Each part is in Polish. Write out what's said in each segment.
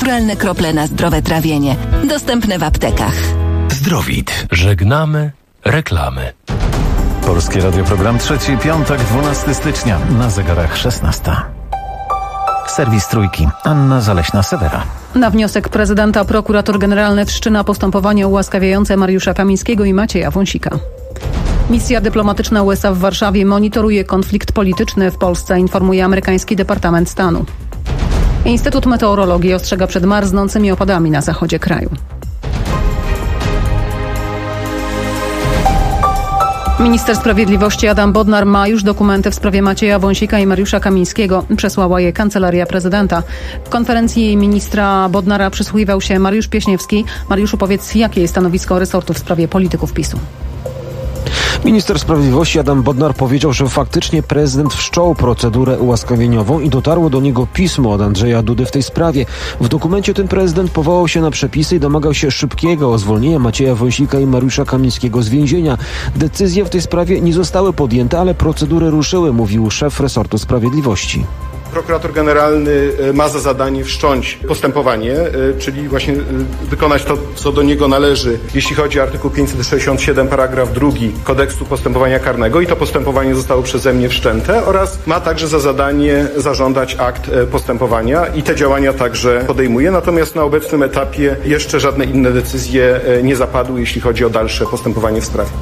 naturalne krople na zdrowe trawienie. Dostępne w aptekach. Zdrowit. Żegnamy reklamy. Polskie Radio, program trzeci, piątek, 12 stycznia, na zegarach 16. Serwis Trójki. Anna Zaleśna-Sewera. Na wniosek prezydenta prokurator generalny wszczyna postępowanie ułaskawiające Mariusza Kamińskiego i Macieja Wąsika. Misja dyplomatyczna USA w Warszawie monitoruje konflikt polityczny w Polsce, informuje amerykański Departament Stanu. Instytut Meteorologii ostrzega przed marznącymi opadami na zachodzie kraju. Minister Sprawiedliwości Adam Bodnar ma już dokumenty w sprawie Macieja Wąsika i Mariusza Kamińskiego. Przesłała je Kancelaria Prezydenta. W konferencji ministra Bodnara przysłuchiwał się Mariusz Pieśniewski. Mariuszu, powiedz, jakie jest stanowisko resortu w sprawie polityków PiS-u? Minister Sprawiedliwości Adam Bodnar powiedział, że faktycznie prezydent wszczął procedurę ułaskawieniową i dotarło do niego pismo od Andrzeja Dudy w tej sprawie. W dokumencie tym prezydent powołał się na przepisy i domagał się szybkiego zwolnienia Macieja Wąsika i Mariusza Kamińskiego z więzienia. Decyzje w tej sprawie nie zostały podjęte, ale procedury ruszyły, mówił szef resortu sprawiedliwości. Prokurator generalny ma za zadanie wszcząć postępowanie, czyli właśnie wykonać to, co do niego należy, jeśli chodzi o artykuł 567 paragraf 2 kodeksu postępowania karnego i to postępowanie zostało przeze mnie wszczęte oraz ma także za zadanie zażądać akt postępowania i te działania także podejmuje. Natomiast na obecnym etapie jeszcze żadne inne decyzje nie zapadły, jeśli chodzi o dalsze postępowanie w sprawie.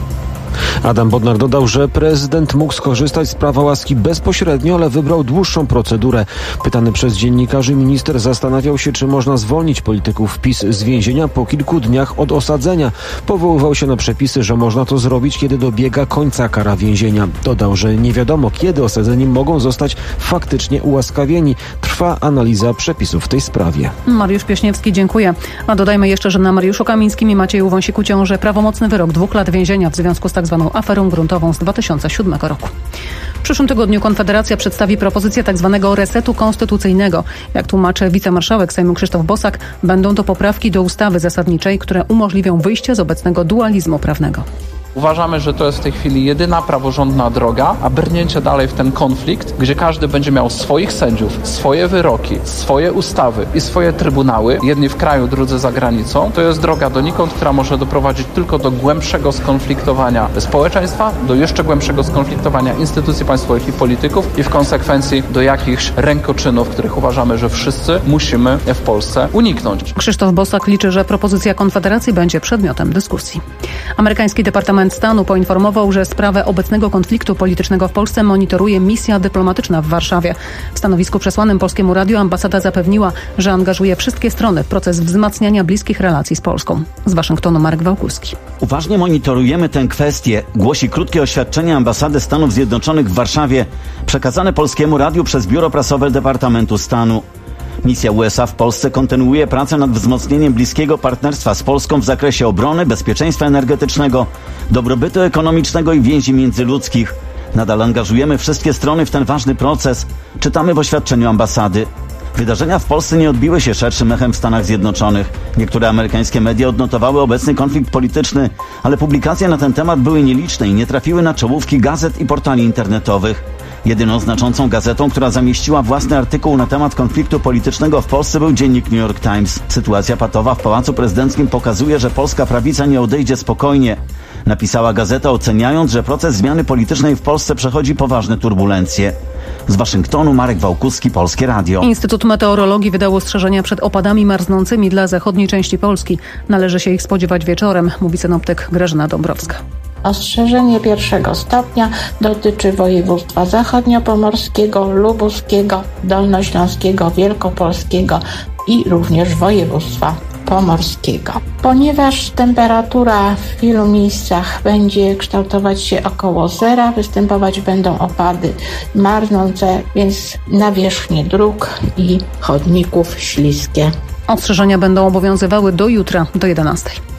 Adam Bodnar dodał, że prezydent mógł skorzystać z prawa łaski bezpośrednio, ale wybrał dłuższą procedurę. Pytany przez dziennikarzy minister zastanawiał się, czy można zwolnić polityków PiS z więzienia po kilku dniach od osadzenia. Powoływał się na przepisy, że można to zrobić, kiedy dobiega końca kara więzienia. Dodał, że nie wiadomo, kiedy osadzeni mogą zostać faktycznie ułaskawieni. Trwa analiza przepisów w tej sprawie. Mariusz Pieśniewski, dziękuję. A dodajmy jeszcze, że na Mariuszu Kamińskim i Macieju Wąsiku ciąży prawomocny wyrok 2 lat więzienia w związku z tzw. aferą gruntową z 2007 roku. W przyszłym tygodniu Konfederacja przedstawi propozycję tzw. resetu konstytucyjnego. Jak tłumaczy wicemarszałek Sejmu Krzysztof Bosak, będą to poprawki do ustawy zasadniczej, które umożliwią wyjście z obecnego dualizmu prawnego. Uważamy, że to jest w tej chwili jedyna praworządna droga, a brnięcie dalej w ten konflikt, gdzie każdy będzie miał swoich sędziów, swoje wyroki, swoje ustawy i swoje trybunały, jedni w kraju, drudzy za granicą, to jest droga donikąd, która może doprowadzić tylko do głębszego skonfliktowania społeczeństwa, do jeszcze głębszego skonfliktowania instytucji państwowych i polityków i w konsekwencji do jakichś rękoczynów, których uważamy, że wszyscy musimy w Polsce uniknąć. Krzysztof Bosak liczy, że propozycja Konfederacji będzie przedmiotem dyskusji. Amerykański Departament Stanu poinformował, że sprawę obecnego konfliktu politycznego w Polsce monitoruje misja dyplomatyczna w Warszawie. W stanowisku przesłanym Polskiemu Radiu ambasada zapewniła, że angażuje wszystkie strony w proces wzmacniania bliskich relacji z Polską. Z Waszyngtonu Marek Wałkuski. Uważnie monitorujemy tę kwestię, głosi krótkie oświadczenie ambasady Stanów Zjednoczonych w Warszawie, przekazane Polskiemu Radiu przez biuro prasowe Departamentu Stanu. Misja USA w Polsce kontynuuje pracę nad wzmocnieniem bliskiego partnerstwa z Polską w zakresie obrony, bezpieczeństwa energetycznego, dobrobytu ekonomicznego i więzi międzyludzkich. Nadal angażujemy wszystkie strony w ten ważny proces, czytamy w oświadczeniu ambasady. Wydarzenia w Polsce nie odbiły się szerszym echem w Stanach Zjednoczonych. Niektóre amerykańskie media odnotowały obecny konflikt polityczny, ale publikacje na ten temat były nieliczne i nie trafiły na czołówki gazet i portali internetowych. Jedyną znaczącą gazetą, która zamieściła własny artykuł na temat konfliktu politycznego w Polsce, był dziennik New York Times. Sytuacja patowa w Pałacu Prezydenckim pokazuje, że polska prawica nie odejdzie spokojnie. Napisała gazeta, oceniając, że proces zmiany politycznej w Polsce przechodzi poważne turbulencje. Z Waszyngtonu Marek Wałkuski, Polskie Radio. Instytut Meteorologii wydał ostrzeżenia przed opadami marznącymi dla zachodniej części Polski. Należy się ich spodziewać wieczorem, mówi synoptyk Grażyna Dąbrowska. Ostrzeżenie 1. stopnia dotyczy województwa zachodniopomorskiego, lubuskiego, dolnośląskiego, wielkopolskiego i również województwa pomorskiego. Ponieważ temperatura w wielu miejscach będzie kształtować się około zera, występować będą opady marznące, więc nawierzchnie dróg i chodników śliskie. Ostrzeżenia będą obowiązywały do jutra, do 11.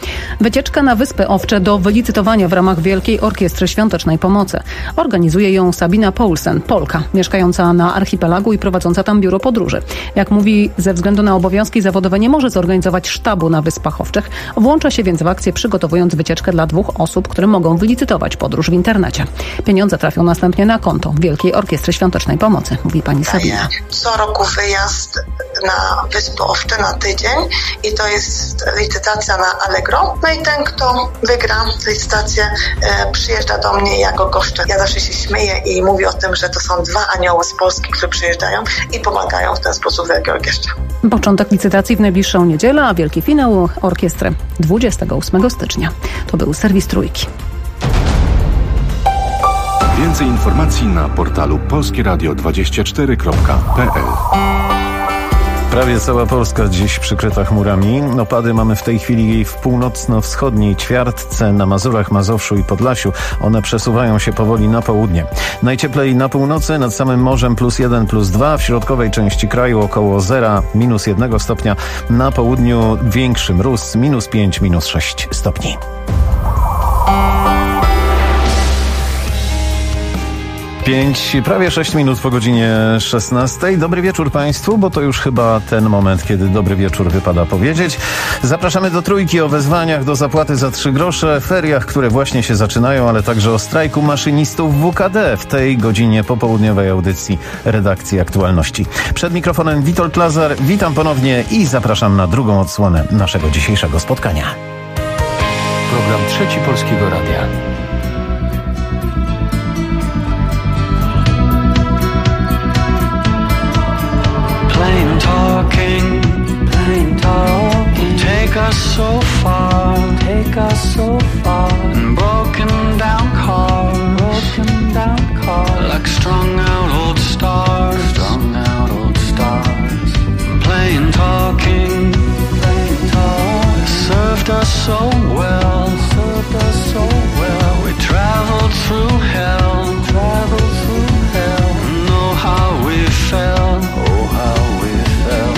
Wycieczka na Wyspy Owcze do wylicytowania w ramach Wielkiej Orkiestry Świątecznej Pomocy. Organizuje ją Sabina Poulsen, Polka, mieszkająca na archipelagu i prowadząca tam biuro podróży. Jak mówi, ze względu na obowiązki zawodowe nie może zorganizować sztabu na Wyspach Owczych. Włącza się więc w akcję, przygotowując wycieczkę dla 2 osób, które mogą wylicytować podróż w internecie. Pieniądze trafią następnie na konto Wielkiej Orkiestry Świątecznej Pomocy, mówi pani Sabina. Co roku wyjazd na Wyspy Owcze na tydzień i to jest licytacja na Allegro. No i ten, kto wygra licytację, przyjeżdża do mnie, ja go goszczę. Ja zawsze się śmieję i mówię o tym, że to są 2 anioły z Polski, które przyjeżdżają i pomagają w ten sposób Wielkiej Orkiestrze. Początek licytacji w najbliższą niedzielę, a wielki finał orkiestry 28 stycznia. To był serwis Trójki. Więcej informacji na portalu polskieradio24.pl. Prawie cała Polska dziś przykryta chmurami. Opady mamy w tej chwili w północno-wschodniej ćwiartce, na Mazurach, Mazowszu i Podlasiu. One przesuwają się powoli na południe. Najcieplej na północy, nad samym morzem +1, +2. W środkowej części kraju około 0, -1 stopnia. Na południu większy mróz, -5, -6 stopni. Prawie 6 minut po godzinie 16. Dobry wieczór Państwu, bo to już chyba ten moment, kiedy dobry wieczór wypada powiedzieć. Zapraszamy do Trójki o wezwaniach do zapłaty za 3 grosze, feriach, które właśnie się zaczynają, ale także o strajku maszynistów WKD w tej godzinie popołudniowej audycji redakcji Aktualności. Przed mikrofonem Witold Lazar. Witam ponownie i zapraszam na drugą odsłonę naszego dzisiejszego spotkania. Program Trzeci Polskiego Radia. Plain talking, take us so far, and broken down cars, like strung out old stars, plain talking, served us so well, we traveled through hell, know how we felt, oh how we felt.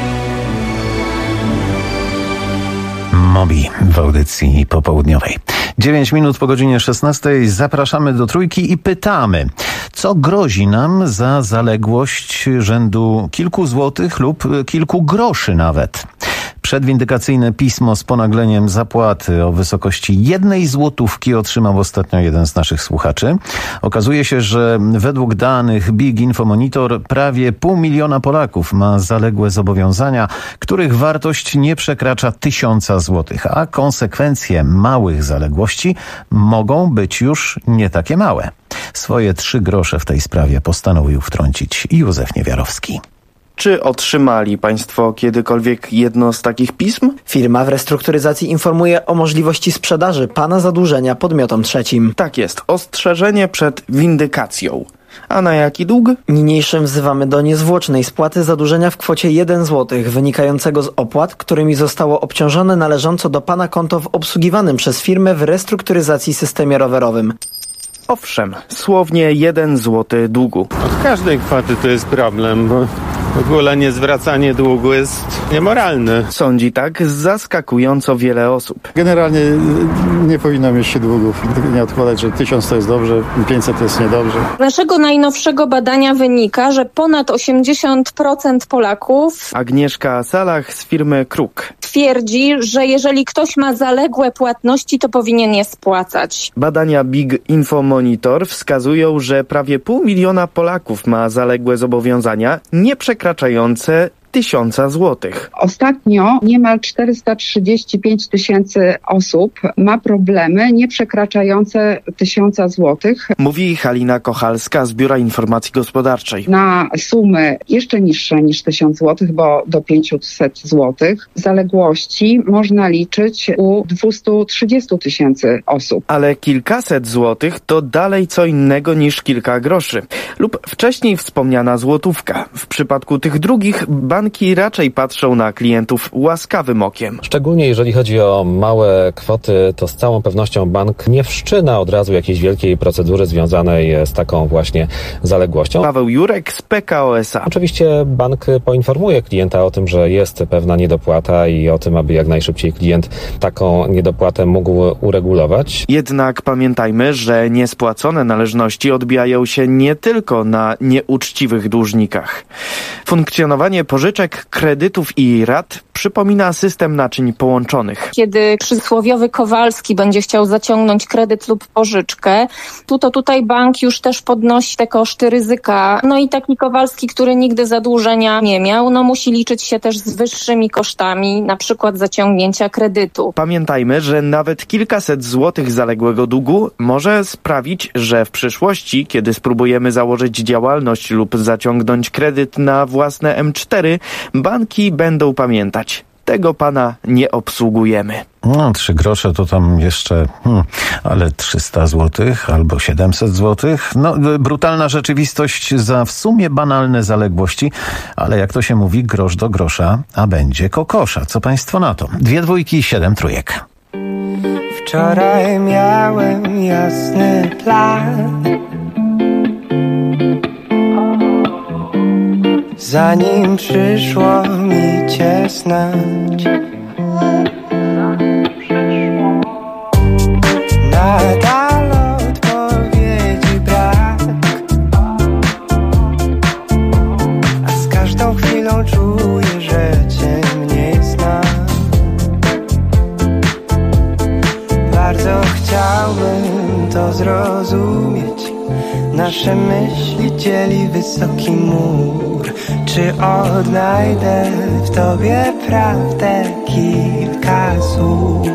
Mobi w audycji popołudniowej. 9 minut po godzinie 16 zapraszamy do Trójki i pytamy, co grozi nam za zaległość rzędu kilku złotych lub kilku groszy nawet. Przedwindykacyjne pismo z ponagleniem zapłaty o wysokości 1 złotówki otrzymał ostatnio jeden z naszych słuchaczy. Okazuje się, że według danych Big Info Monitor prawie 500 000 Polaków ma zaległe zobowiązania, których wartość nie przekracza 1000 złotych, a konsekwencje małych zaległości mogą być już nie takie małe. Swoje 3 grosze w tej sprawie postanowił wtrącić Józef Niewiarowski. Czy otrzymali Państwo kiedykolwiek jedno z takich pism? Firma w restrukturyzacji informuje o możliwości sprzedaży pana zadłużenia podmiotom trzecim. Tak jest, ostrzeżenie przed windykacją. A na jaki dług? Niniejszym wzywamy do niezwłocznej spłaty zadłużenia w kwocie 1 zł, wynikającego z opłat, którymi zostało obciążone należąco do pana konto w obsługiwanym przez firmę w restrukturyzacji systemie rowerowym. Owszem, słownie 1 zł długu. Od każdej kwoty to jest problem, bo w ogóle niezwracanie długu jest niemoralne. Sądzi tak zaskakująco wiele osób. Generalnie nie powinno mieć się długów. Nie odkładać, że 1000 to jest dobrze, 500 to jest niedobrze. Z naszego najnowszego badania wynika, że ponad 80% Polaków, Agnieszka Salach z firmy Kruk, twierdzi, że jeżeli ktoś ma zaległe płatności, to powinien je spłacać. Badania Big Info Monitor wskazują, że prawie 500 000 Polaków ma zaległe zobowiązania nie przekraczające 1000 złotych. Ostatnio niemal 435 000 osób ma problemy nie przekraczające 1000 złotych. Mówi Halina Kochalska z Biura Informacji Gospodarczej. Na sumy jeszcze niższe niż 1000 złotych, bo do 500 złotych zaległości można liczyć u 230 000 osób. Ale kilkaset złotych to dalej co innego niż kilka groszy. Lub wcześniej wspomniana złotówka. W przypadku tych drugich banki raczej patrzą na klientów łaskawym okiem. Szczególnie jeżeli chodzi o małe kwoty, to z całą pewnością bank nie wszczyna od razu jakiejś wielkiej procedury związanej z taką właśnie zaległością. Paweł Jurek z PKO SA. Oczywiście bank poinformuje klienta o tym, że jest pewna niedopłata i o tym, aby jak najszybciej klient taką niedopłatę mógł uregulować. Jednak pamiętajmy, że niespłacone należności odbijają się nie tylko na nieuczciwych dłużnikach. Funkcjonowanie pożyczek, kredytów i rat przypomina system naczyń połączonych. Kiedy przysłowiowy Kowalski będzie chciał zaciągnąć kredyt lub pożyczkę, tutaj bank już też podnosi te koszty ryzyka. No i taki Kowalski, który nigdy zadłużenia nie miał, musi liczyć się też z wyższymi kosztami, na przykład zaciągnięcia kredytu. Pamiętajmy, że nawet kilkaset złotych zaległego długu może sprawić, że w przyszłości, kiedy spróbujemy założyć działalność lub zaciągnąć kredyt na własne M4, banki będą pamiętać. Tego pana nie obsługujemy. 3 grosze to tam jeszcze, ale 300 złotych albo 700 złotych. Brutalna rzeczywistość za w sumie banalne zaległości, ale jak to się mówi, grosz do grosza, a będzie kokosza. Co państwo na to? 2 dwójki, 7 trójek. Wczoraj miałem jasny plan, zanim przyszło mi cię znać. Nadal odpowiedzi brak, a z każdą chwilą czuję, że cię mniej znam. Bardzo chciałbym to zrozumieć. Nasze myśli dzieli wysoki mur. Czy odnajdę w tobie prawdę kilka słów?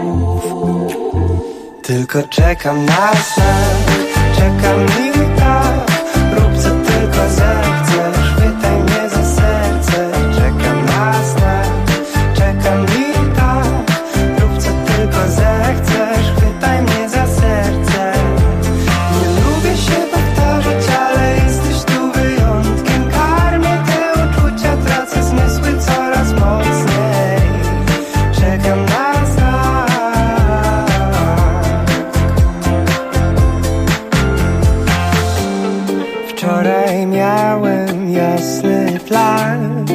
Tylko czekam na znak, czekam i tak. Rób co tylko zechcesz, chwytaj mnie za serce. Czekam na znak, czekam i tak. Rób co tylko zechcesz, chwytaj mnie za serce. Nie lubię się powtarzać, ale jesteś tu wyjątkiem. Karmię te uczucia, tracę zmysły coraz mocniej. Czekam na znak. Wczoraj miałem jasny plan,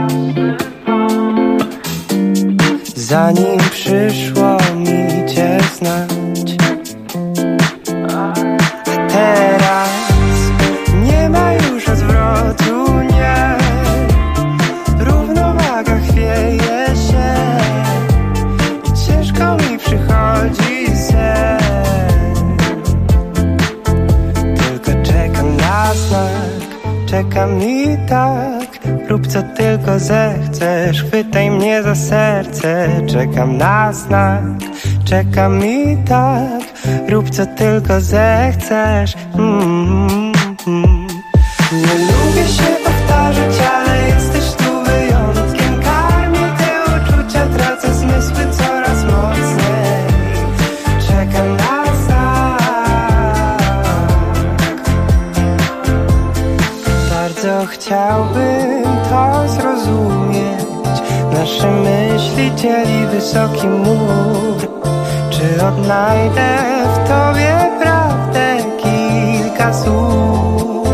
zanim przyszło mi cię znać. A teraz nie ma już odwrotu, nie. Równowaga chwieje się i ciężko mi przychodzi sen. Tylko czekam na znak, czekam i tak. Rób co tylko zechcesz, chwytaj mnie za serce. Czekam na znak, czekam i tak. Rób co tylko zechcesz. Nie lubię się powtarzać, ale jesteś tu wyjątkiem. Karmię te uczucia, tracę zmysły coraz mocniej. Czekam na znak. Bardzo chciałbym to zrozumieć. Nasze myśli dzieli wysoki mur. Czy odnajdę w tobie prawdę kilka słów?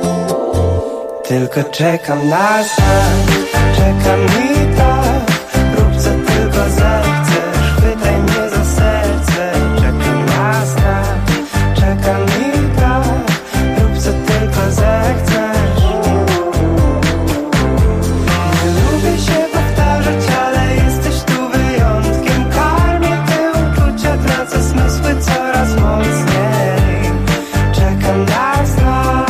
Tylko czekam na znak, czekam i tak. Rób co tylko zechcesz, chwytaj mnie za serce. Czekam na znak, czekam i tak. Rób co tylko zechcesz. Nie lubię się powtarzać, ale jesteś tu wyjątkiem. Karmię te uczucia, tracę zmysły coraz mocniej. Czekam na znak.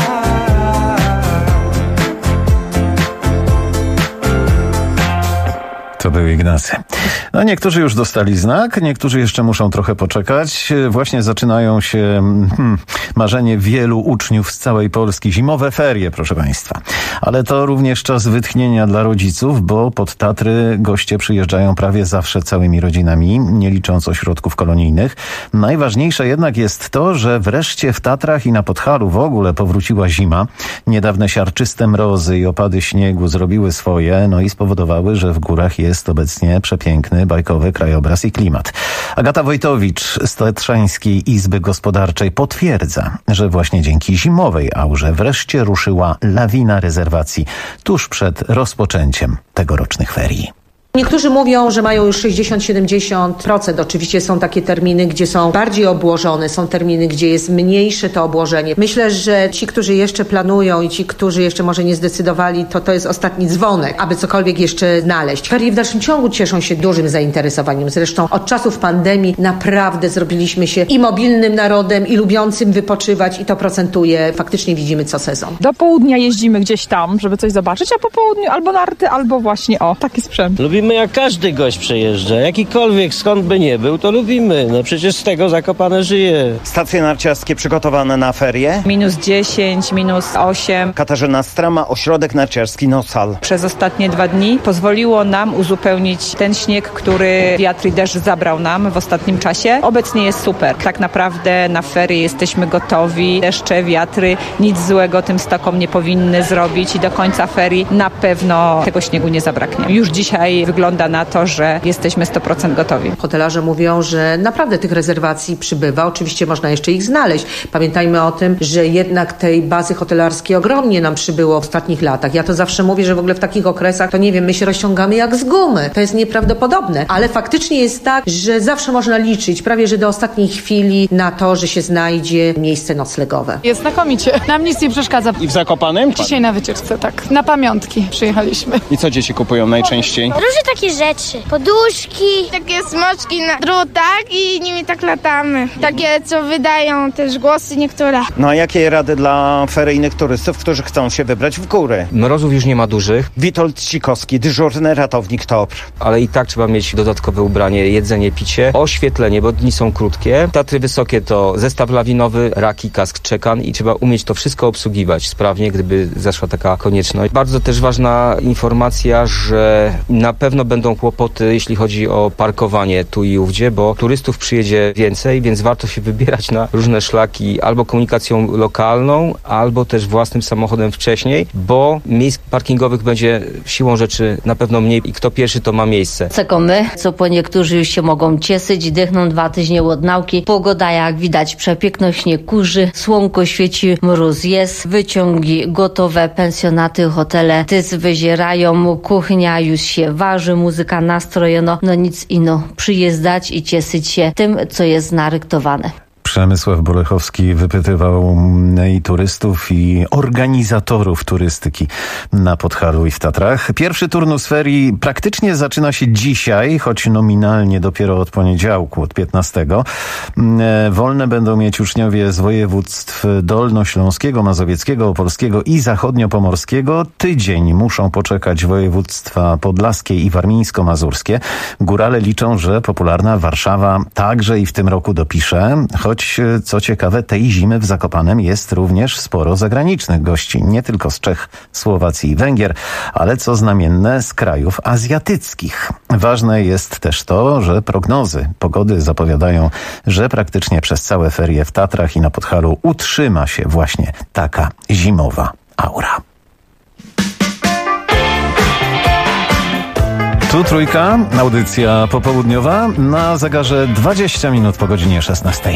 To był Ignacy. No niektórzy już dostali znak, niektórzy jeszcze muszą trochę poczekać. Właśnie zaczynają się marzenie wielu uczniów z całej Polski. Zimowe ferie, proszę Państwa. Ale to również czas wytchnienia dla rodziców, bo pod Tatry goście przyjeżdżają prawie zawsze całymi rodzinami, nie licząc ośrodków kolonijnych. Najważniejsze jednak jest to, że wreszcie w Tatrach i na Podhalu w ogóle powróciła zima. Niedawne siarczyste mrozy i opady śniegu zrobiły swoje, no i spowodowały, że w górach jest obecnie przepiękny, bajkowy krajobraz i klimat. Agata Wojtowicz z Tatrzańskiej Izby Gospodarczej potwierdza, że właśnie dzięki zimowej aurze wreszcie ruszyła lawina rezerwacji tuż przed rozpoczęciem tegorocznych ferii. Niektórzy mówią, że mają już 60-70%. Oczywiście są takie terminy, gdzie są bardziej obłożone, są terminy, gdzie jest mniejsze to obłożenie. Myślę, że ci, którzy jeszcze planują i ci, którzy jeszcze może nie zdecydowali, to jest ostatni dzwonek, aby cokolwiek jeszcze znaleźć. Ferie w dalszym ciągu cieszą się dużym zainteresowaniem. Zresztą od czasów pandemii naprawdę zrobiliśmy się i mobilnym narodem, i lubiącym wypoczywać i to procentuje. Faktycznie widzimy co sezon. Do południa jeździmy gdzieś tam, żeby coś zobaczyć, a po południu albo narty, albo właśnie taki sprzęt. Lubimy jak każdy gość przyjeżdża, jakikolwiek skąd by nie był, to lubimy. No przecież z tego Zakopane żyje. Stacje narciarskie przygotowane na ferie. -10, -8. Katarzyna Strama, ośrodek narciarski Nosal. Przez ostatnie 2 dni pozwoliło nam uzupełnić ten śnieg, który wiatr i deszcz zabrał nam w ostatnim czasie. Obecnie jest super. Tak naprawdę na ferie jesteśmy gotowi. Deszcze, wiatry, nic złego tym stokom nie powinny zrobić i do końca ferii na pewno tego śniegu nie zabraknie. Już dzisiaj wygląda na to, że jesteśmy 100% gotowi. Hotelarze mówią, że naprawdę tych rezerwacji przybywa. Oczywiście można jeszcze ich znaleźć. Pamiętajmy o tym, że jednak tej bazy hotelarskiej ogromnie nam przybyło w ostatnich latach. Ja to zawsze mówię, że w ogóle w takich okresach, to nie wiem, my się rozciągamy jak z gumy. To jest nieprawdopodobne. Ale faktycznie jest tak, że zawsze można liczyć prawie, że do ostatniej chwili na to, że się znajdzie miejsce noclegowe. Jest znakomicie. Nam nic nie przeszkadza. I w Zakopanem? Dzisiaj na wycieczce, tak. Na pamiątki przyjechaliśmy. I co dzieci kupują najczęściej? Różne takie rzeczy. Poduszki. Takie smoczki na drutach i nimi tak latamy. Takie, co wydają też głosy niektóre. No a jakie rady dla feryjnych turystów, którzy chcą się wybrać w góry? Mrozów już nie ma dużych. Witold Cikowski, dyżurny ratownik TOPR. Ale i tak trzeba mieć dodatkowe ubranie, jedzenie, picie, oświetlenie, bo dni są krótkie. Tatry wysokie to zestaw lawinowy, raki, kask, czekan i trzeba umieć to wszystko obsługiwać sprawnie, gdyby zaszła taka konieczność. Bardzo też ważna informacja, że na pewno będą kłopoty, jeśli chodzi o parkowanie tu i ówdzie, bo turystów przyjedzie więcej, więc warto się wybierać na różne szlaki albo komunikacją lokalną, albo też własnym samochodem wcześniej, bo miejsc parkingowych będzie siłą rzeczy na pewno mniej i kto pierwszy, to ma miejsce. Czekamy, co po niektórzy już się mogą cieszyć, dechną 2 tygodnie od nauki. Pogoda, jak widać, przepiękna, śnieg kurzy, słonko świeci, mróz jest, wyciągi gotowe, pensjonaty, hotele też wyzierają, kuchnia już się waży. może muzyka nastrojona, no nic ino, przyjeżdżać i cieszyć się tym, co jest naryktowane. Przemysław Bolechowski wypytywał i turystów, i organizatorów turystyki na Podhalu i w Tatrach. Pierwszy turnus ferii praktycznie zaczyna się dzisiaj, choć nominalnie dopiero od poniedziałku, od 15. Wolne będą mieć uczniowie z województw dolnośląskiego, mazowieckiego, opolskiego i zachodniopomorskiego. Tydzień muszą poczekać województwa podlaskie i warmińsko-mazurskie. Górale liczą, że popularna Warszawa także i w tym roku dopisze, choć co ciekawe, tej zimy w Zakopanem jest również sporo zagranicznych gości, nie tylko z Czech, Słowacji i Węgier, ale co znamienne z krajów azjatyckich. Ważne jest też to, że prognozy pogody zapowiadają, że praktycznie przez całe ferie w Tatrach i na Podhalu utrzyma się właśnie taka zimowa aura. Tu Trójka, audycja popołudniowa, na zegarze 20 minut po godzinie 16.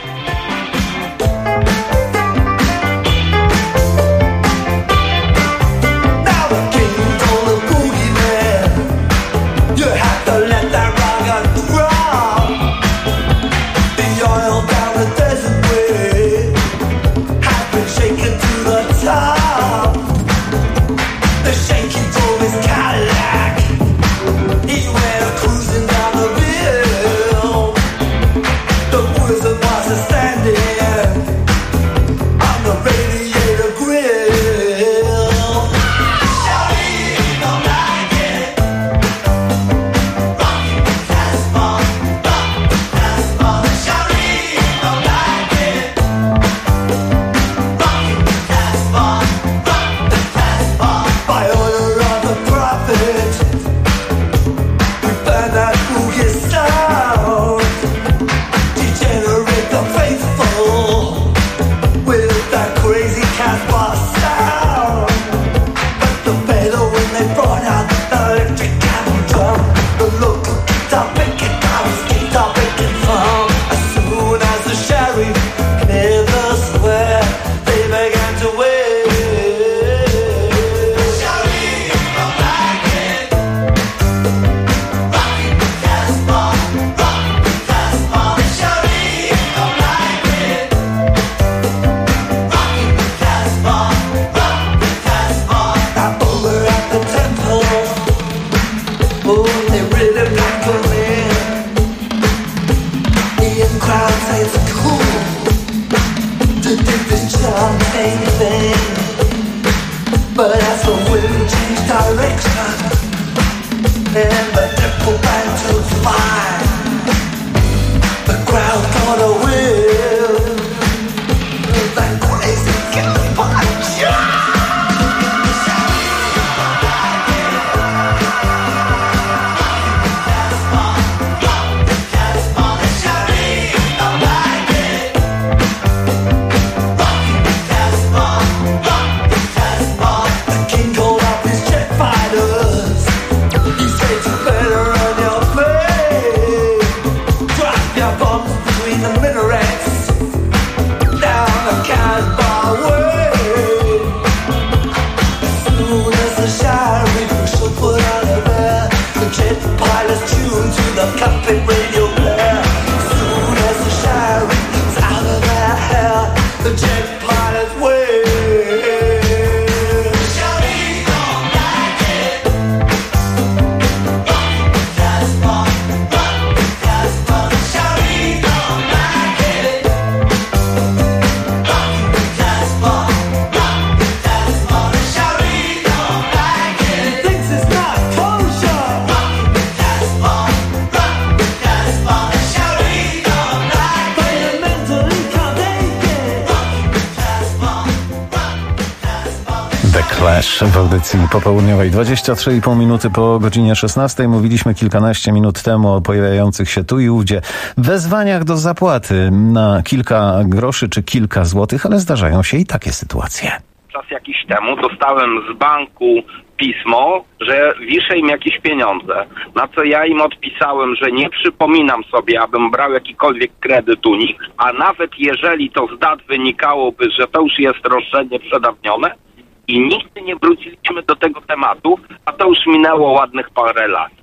W audycji popołudniowej 23,5 minuty po godzinie 16 mówiliśmy kilkanaście minut temu o pojawiających się tu i ówdzie wezwaniach do zapłaty na kilka groszy czy kilka złotych, ale zdarzają się i takie sytuacje. Czas jakiś temu dostałem z banku pismo, że wiszę im jakieś pieniądze, na co ja im odpisałem, że nie przypominam sobie, abym brał jakikolwiek kredyt u nich, a nawet jeżeli to z dat wynikałoby, że to już jest roszczenie przedawnione, i nigdy nie wróciliśmy do tego tematu, a to już minęło ładnych parę lat.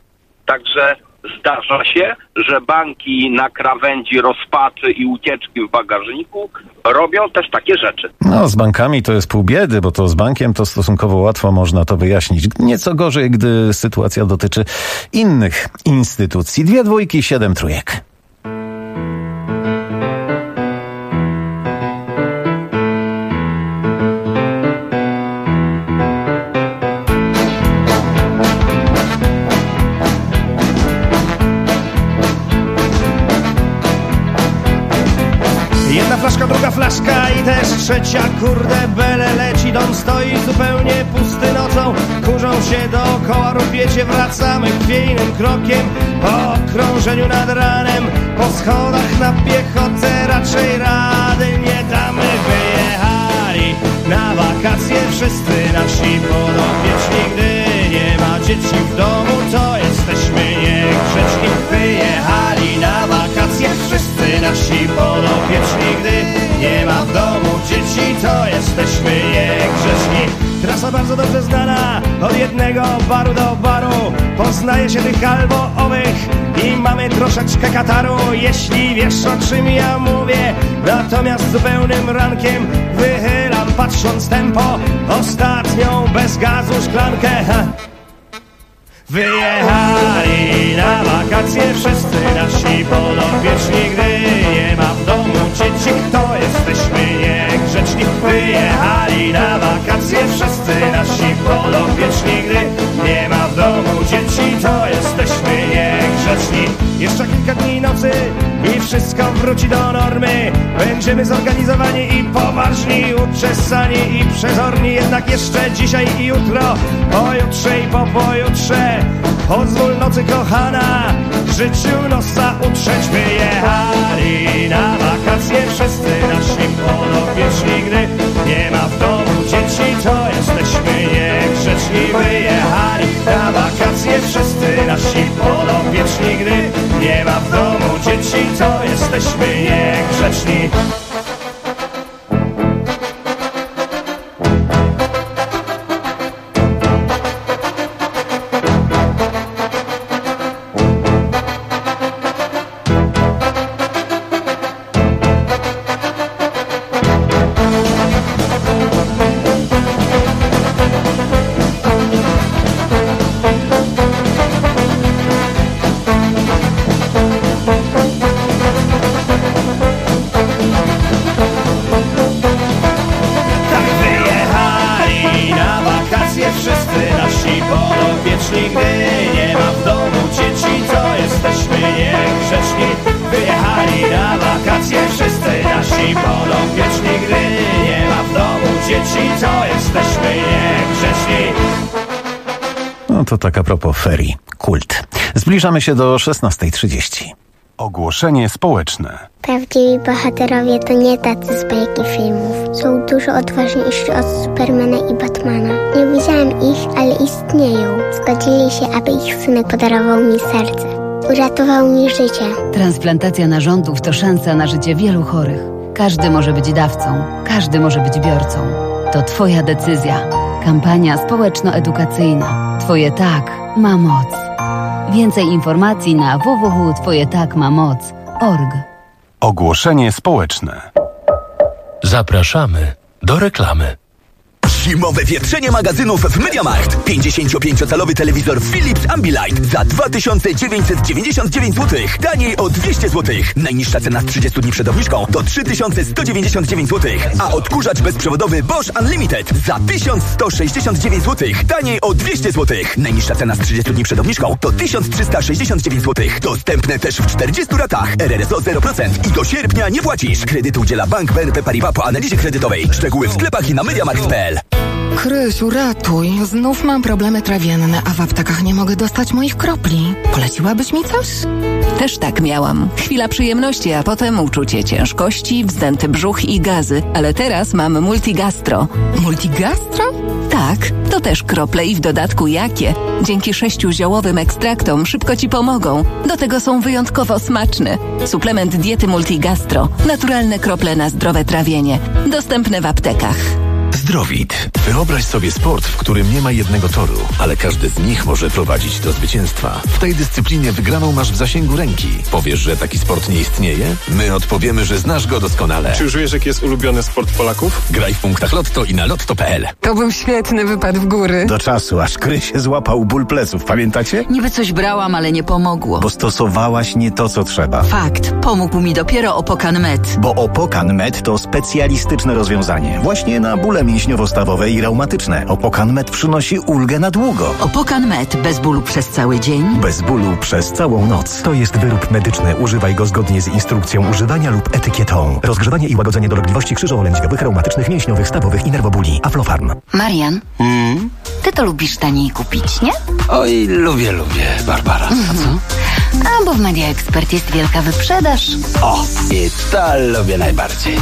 Także zdarza się, że banki na krawędzi rozpaczy i ucieczki w bagażniku robią też takie rzeczy. No, z bankami to jest pół biedy, bo to z bankiem to stosunkowo łatwo można to wyjaśnić. Nieco gorzej, gdy sytuacja dotyczy innych instytucji. 2 dwójki, 7 trójek. Jedna flaszka, druga flaszka i też trzecia, kurde bele leci. Dom stoi zupełnie pusty nocą, kurzą się dookoła, rupiecie. Wracamy chwiejnym krokiem po okrążeniu nad ranem. Po schodach na piechotę raczej rady nie damy. Wyjechali na wakacje wszyscy nasi podopieczni. Gdy nie ma dzieci w domu, to jesteśmy niegrzeczni. Wyjechali na wakacje wszyscy nasi podopieczni. Gdy nie ma w domu dzieci, to jesteśmy niegrzeczni. Trasa bardzo dobrze znana, od jednego baru do baru. Poznaje się tych albo owych i mamy troszeczkę kataru. Jeśli wiesz, o czym ja mówię. Natomiast zupełnym rankiem wychylam, patrząc tempo, ostatnią bez gazu szklankę. Wyjechali na wakacje wszyscy nasi podopieczni. Gdy nie ma w domu dzieci, to jesteśmy niegrzeczni. Wyjechali na wakacje wszyscy nasi podopieczni. Gdy nie ma w domu dzieci, to jesteśmy niegrzeczni. Jeszcze kilka dni nocy i wszystko wróci do normy. Będziemy zorganizowani i poważni, uczesani i przezorni. Jednak jeszcze dzisiaj i jutro, pojutrze i po pojutrze, pozwól nocy kochana życiu nosa utrzeć. Wyjechali na wakacje wszyscy nasi podopieczni. Gdy nie ma w domu dzieci, to jesteśmy niegrzeczni. Wyjechali na wakacje wszyscy nasi podopieczni. Gdy nie ma w domu dzieci, to jesteśmy niegrzeczni. No to tak a propos ferii. Kult. Zbliżamy się do 16:30. Ogłoszenie społeczne. Prawdziwi bohaterowie to nie tacy z bajki filmów. Są dużo odważniejsi od Supermana i Batmana. Nie widziałem ich, ale istnieją. Zgodzili się, aby ich synek podarował mi serce. Uratował mi życie. Transplantacja narządów to szansa na życie wielu chorych. Każdy może być dawcą, każdy może być biorcą. To Twoja decyzja. Kampania społeczno-edukacyjna. Twoje tak ma moc. Więcej informacji na www.twojetakmamoc.org. Ogłoszenie społeczne. Zapraszamy do reklamy. Zimowe wietrzenie magazynów w MediaMarkt. 55-calowy telewizor Philips Ambilight za 2999 zł. Taniej o 200 zł. Najniższa cena z 30 dni przed obniżką to 3199 zł. A odkurzacz bezprzewodowy Bosch Unlimited za 1169 zł. Taniej o 200 zł. Najniższa cena z 30 dni przed obniżką to 1369 zł. Dostępne też w 40 ratach. RRSO 0% i do sierpnia nie płacisz. Kredyt udziela Bank BNP Paribas po analizie kredytowej. Szczegóły w sklepach i na MediaMarkt.pl. Krysiu, ratuj. Znów mam problemy trawienne, a w aptekach nie mogę dostać moich kropli. Poleciłabyś mi coś? Też tak miałam. Chwila przyjemności, a potem uczucie ciężkości, wzdęty brzuch i gazy. Ale teraz mam Multigastro. Multigastro? Tak, to też krople i w dodatku jakie. Dzięki 6 ziołowym ekstraktom szybko Ci pomogą. Do tego są wyjątkowo smaczne. Suplement diety Multigastro. Naturalne krople na zdrowe trawienie. Dostępne w aptekach. Zdrowit. Wyobraź sobie sport, w którym nie ma jednego toru, ale każdy z nich może prowadzić do zwycięstwa. W tej dyscyplinie wygraną masz w zasięgu ręki. Powiesz, że taki sport nie istnieje? My odpowiemy, że znasz go doskonale. Czy czujesz, jaki jest ulubiony sport Polaków? Graj w punktach Lotto i na lotto.pl. To był świetny wypad w góry. Do czasu, aż Krysie złapał ból pleców, pamiętacie? Niby coś brałam, ale nie pomogło. Bo stosowałaś nie to, co trzeba. Fakt. Pomógł mi dopiero Opokan Med. Bo Opokan Med to specjalistyczne rozwiązanie. Właśnie na bóle mięśniowo-stawowe i reumatyczne. Opokan Med przynosi ulgę na długo. Opokan Med. Bez bólu przez cały dzień. Bez bólu przez całą noc. To jest wyrób medyczny. Używaj go zgodnie z instrukcją używania lub etykietą. Rozgrzewanie i łagodzenie dolegliwości krzyżowo-lędźwiowych, reumatycznych, mięśniowych, stawowych i nerwobóli. Aflofarm. Marian, ty to lubisz taniej kupić, nie? Oj, lubię, Barbara. A co? A bo w Media Expert jest wielka wyprzedaż. O, i to lubię najbardziej.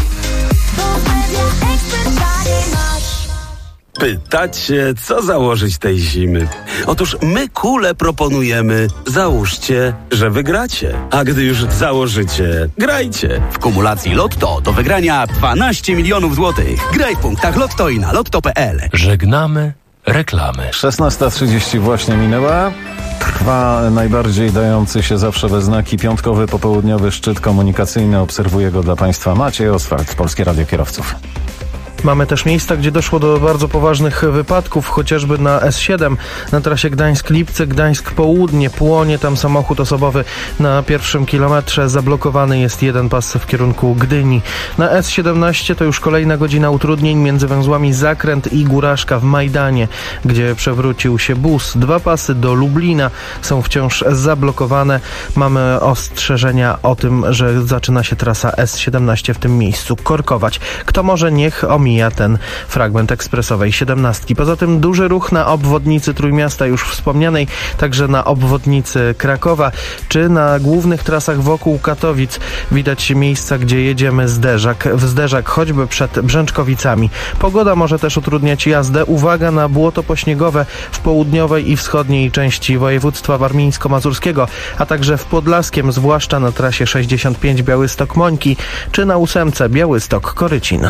Pytacie, co założyć tej zimy? Otóż my kule proponujemy. Załóżcie, że wygracie. A gdy już założycie, grajcie. W kumulacji Lotto do wygrania 12 milionów złotych. Graj w punktach Lotto i na lotto.pl. Żegnamy reklamy. 16:30 właśnie minęła. Trwa najbardziej dający się zawsze we znaki piątkowy popołudniowy szczyt komunikacyjny. Obserwuje go dla Państwa Maciej Oswald, Polskie Radio Kierowców. Mamy też miejsca, gdzie doszło do bardzo poważnych wypadków, chociażby na S7 na trasie Gdańsk-Lipce, Gdańsk-Południe. Płonie tam samochód osobowy na pierwszym kilometrze. Zablokowany jest jeden pas w kierunku Gdyni. Na S17 to już kolejna godzina utrudnień między węzłami Zakręt i Góraszka w Majdanie, gdzie przewrócił się bus. 2 pasy do Lublina są wciąż zablokowane. Mamy ostrzeżenia o tym, że zaczyna się trasa S17 w tym miejscu korkować. Kto może, niech omija ten fragment ekspresowej 17. Poza tym duży ruch na obwodnicy Trójmiasta już wspomnianej, także na obwodnicy Krakowa, czy na głównych trasach wokół Katowic. Widać miejsca, gdzie jedziemy w zderzak, choćby przed Brzęczkowicami. Pogoda może też utrudniać jazdę. Uwaga na błoto pośniegowe w południowej i wschodniej części województwa warmińsko-mazurskiego, a także w Podlaskiem, zwłaszcza na trasie 65 Białystok-Mońki, czy na 8 Białystok-Korycin.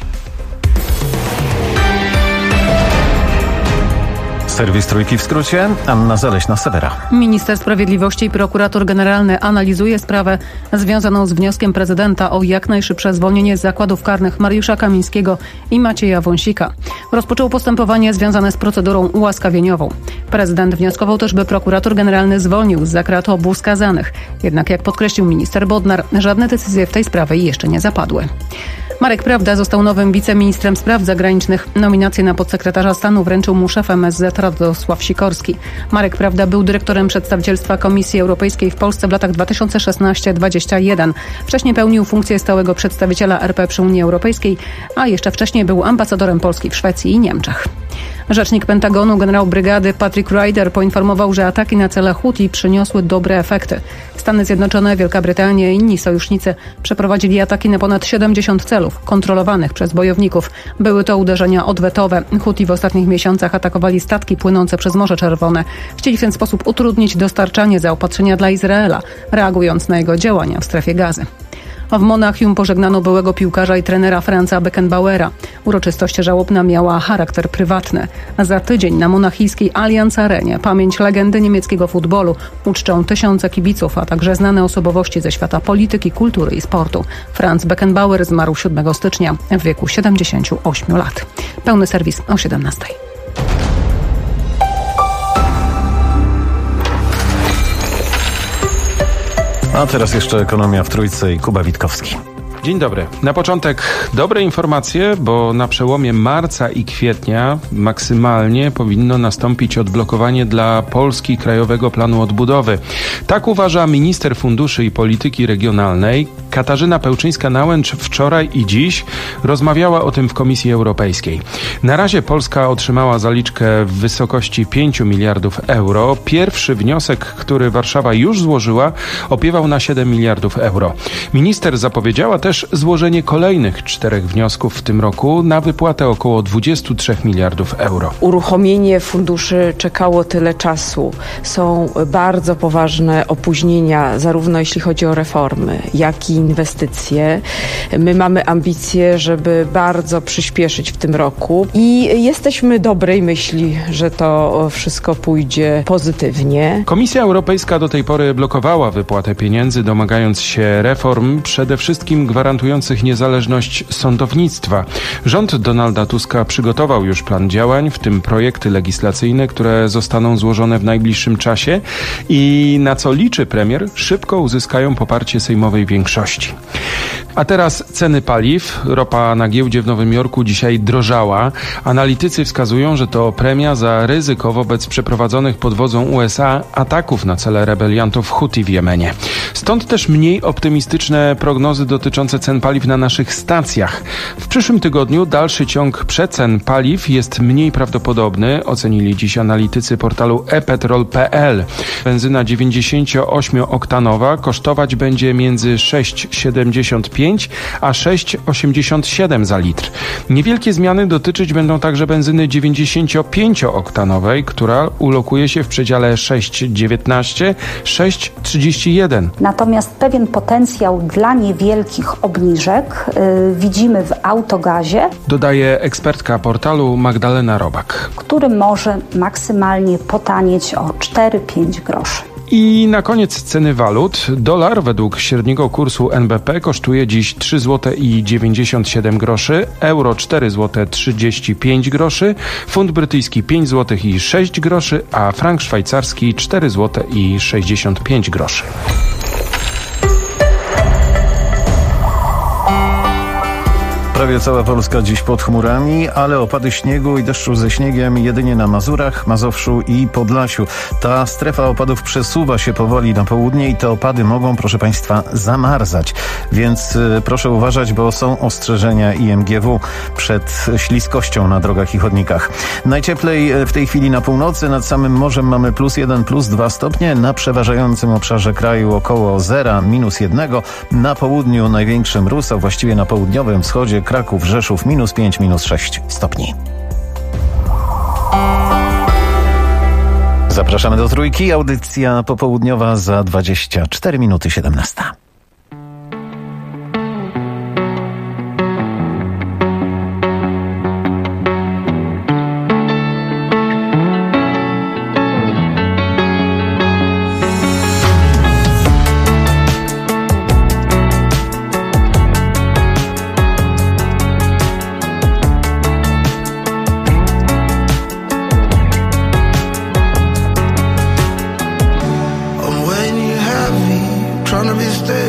Serwis Trójki w skrócie. Anna Zaleśna-Sewera. Minister Sprawiedliwości i prokurator generalny analizuje sprawę związaną z wnioskiem prezydenta o jak najszybsze zwolnienie z zakładów karnych Mariusza Kamińskiego i Macieja Wąsika. Rozpoczął postępowanie związane z procedurą ułaskawieniową. Prezydent wnioskował też, by prokurator generalny zwolnił z zakrat obu skazanych. Jednak, jak podkreślił minister Bodnar, żadne decyzje w tej sprawie jeszcze nie zapadły. Marek Prawda został nowym wiceministrem spraw zagranicznych. Nominację na podsekretarza stanu wręczył mu szef MSZ Radosław Sikorski. Marek Prawda był dyrektorem przedstawicielstwa Komisji Europejskiej w Polsce w latach 2016-2021. Wcześniej pełnił funkcję stałego przedstawiciela RP przy Unii Europejskiej, a jeszcze wcześniej był ambasadorem Polski w Szwecji i Niemczech. Rzecznik Pentagonu generał brygady Patrick Ryder poinformował, że ataki na cele Huti przyniosły dobre efekty. Stany Zjednoczone, Wielka Brytania i inni sojusznicy przeprowadzili ataki na ponad 70 celów kontrolowanych przez bojowników. Były to uderzenia odwetowe. Huti w ostatnich miesiącach atakowali statki płynące przez Morze Czerwone. Chcieli w ten sposób utrudnić dostarczanie zaopatrzenia dla Izraela, reagując na jego działania w strefie Gazy. W Monachium pożegnano byłego piłkarza i trenera Franza Beckenbauera. Uroczystość żałobna miała charakter prywatny. Za tydzień na monachijskiej Allianz Arenie pamięć legendy niemieckiego futbolu uczczą tysiące kibiców, a także znane osobowości ze świata polityki, kultury i sportu. Franz Beckenbauer zmarł 7 stycznia w wieku 78 lat. Pełny serwis o 17. A teraz jeszcze ekonomia w Trójce i Kuba Witkowski. Dzień dobry. Na początek dobre informacje, bo na przełomie marca i kwietnia maksymalnie powinno nastąpić odblokowanie dla Polski Krajowego Planu Odbudowy. Tak uważa minister funduszy i polityki regionalnej Katarzyna Pełczyńska-Nałęcz. Wczoraj i dziś rozmawiała o tym w Komisji Europejskiej. Na razie Polska otrzymała zaliczkę w wysokości 5 miliardów euro. Pierwszy wniosek, który Warszawa już złożyła, opiewał na 7 miliardów euro. Minister zapowiedziała też złożenie kolejnych 4 wniosków w tym roku na wypłatę około 23 miliardów euro. Uruchomienie funduszy czekało tyle czasu. Są bardzo poważne opóźnienia, zarówno jeśli chodzi o reformy, jak i inwestycje. My mamy ambicje, żeby bardzo przyspieszyć w tym roku i jesteśmy dobrej myśli, że to wszystko pójdzie pozytywnie. Komisja Europejska do tej pory blokowała wypłatę pieniędzy, domagając się reform, przede wszystkim gwarantujących niezależność sądownictwa. Rząd Donalda Tuska przygotował już plan działań, w tym projekty legislacyjne, które zostaną złożone w najbliższym czasie i na co liczy premier, szybko uzyskają poparcie sejmowej większości. A teraz ceny paliw. Ropa na giełdzie w Nowym Jorku dzisiaj drożała. Analitycy wskazują, że to premia za ryzyko wobec przeprowadzonych pod wodzą USA ataków na cele rebeliantów Huti w Jemenie. Stąd też mniej optymistyczne prognozy dotyczące cen paliw na naszych stacjach. W przyszłym tygodniu dalszy ciąg przecen paliw jest mniej prawdopodobny, ocenili dziś analitycy portalu epetrol.pl. Benzyna 98-oktanowa kosztować będzie między 6,75 a 6,87 za litr. Niewielkie zmiany dotyczyć będą także benzyny 95-oktanowej, która ulokuje się w przedziale 6,19-6,31. Natomiast pewien potencjał dla niewielkich obniżek widzimy w autogazie, dodaje ekspertka portalu Magdalena Robak, który może maksymalnie potanieć o 4-5 groszy. I na koniec ceny walut. Dolar według średniego kursu NBP kosztuje dziś 3 zł i 97 groszy, euro 4 zł 35 groszy, funt brytyjski 5 zł i 6 groszy, a frank szwajcarski 4 zł i 65 groszy. Prawie cała Polska dziś pod chmurami, ale opady śniegu i deszczu ze śniegiem jedynie na Mazurach, Mazowszu i Podlasiu. Ta strefa opadów przesuwa się powoli na południe i te opady mogą, proszę Państwa, zamarzać. Więc proszę uważać, bo są ostrzeżenia IMGW przed śliskością na drogach i chodnikach. Najcieplej w tej chwili na północy, nad samym morzem mamy +1, +2 stopnie. Na przeważającym obszarze kraju około 0, -1. Na południu największy mróz, a właściwie na południowym wschodzie Kraków, Rzeszów -5, -6 stopni. Zapraszamy do Trójki. Audycja popołudniowa za 24 minuty 17. Trying to be stable.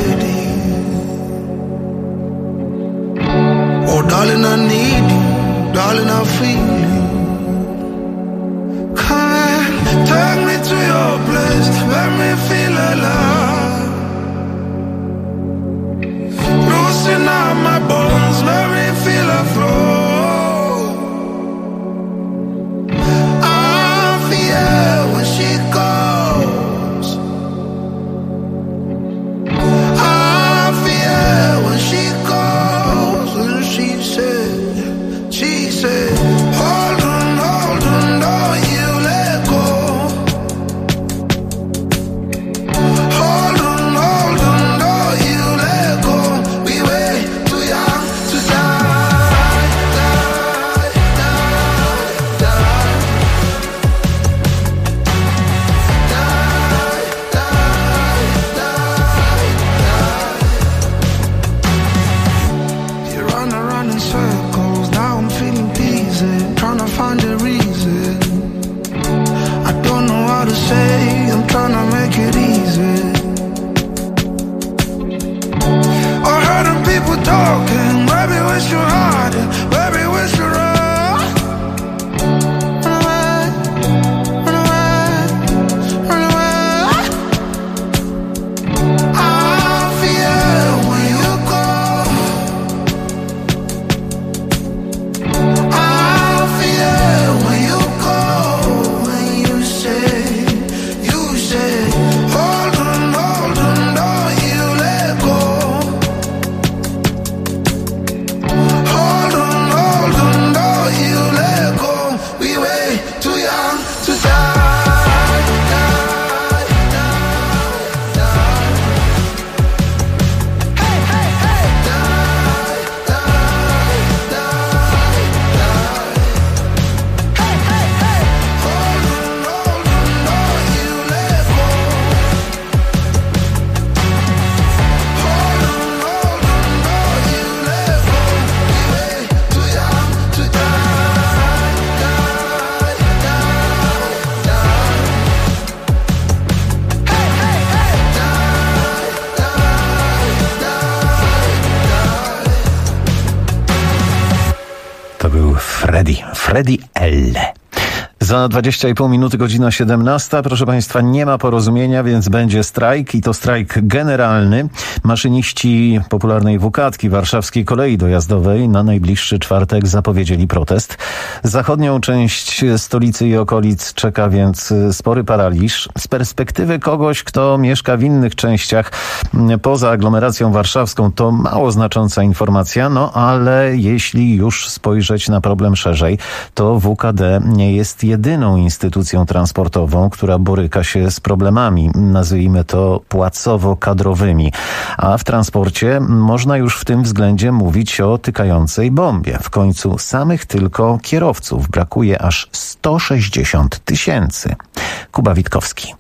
Freddy L. Za 20,5 minuty godzina 17. Proszę Państwa, nie ma porozumienia, więc będzie strajk i to strajk generalny. Maszyniści popularnej WKAD-ki Warszawskiej Kolei Dojazdowej na najbliższy czwartek zapowiedzieli protest. Zachodnią część stolicy i okolic czeka więc spory paraliż. Z perspektywy kogoś, kto mieszka w innych częściach poza aglomeracją warszawską, to mało znacząca informacja, no ale jeśli już spojrzeć na problem szerzej, to WKD nie jest jedyną instytucją transportową, która boryka się z problemami, nazwijmy to płacowo-kadrowymi. A w transporcie można już w tym względzie mówić o tykającej bombie. W końcu samych tylko kierowców brakuje aż 160 000. Kuba Witkowski.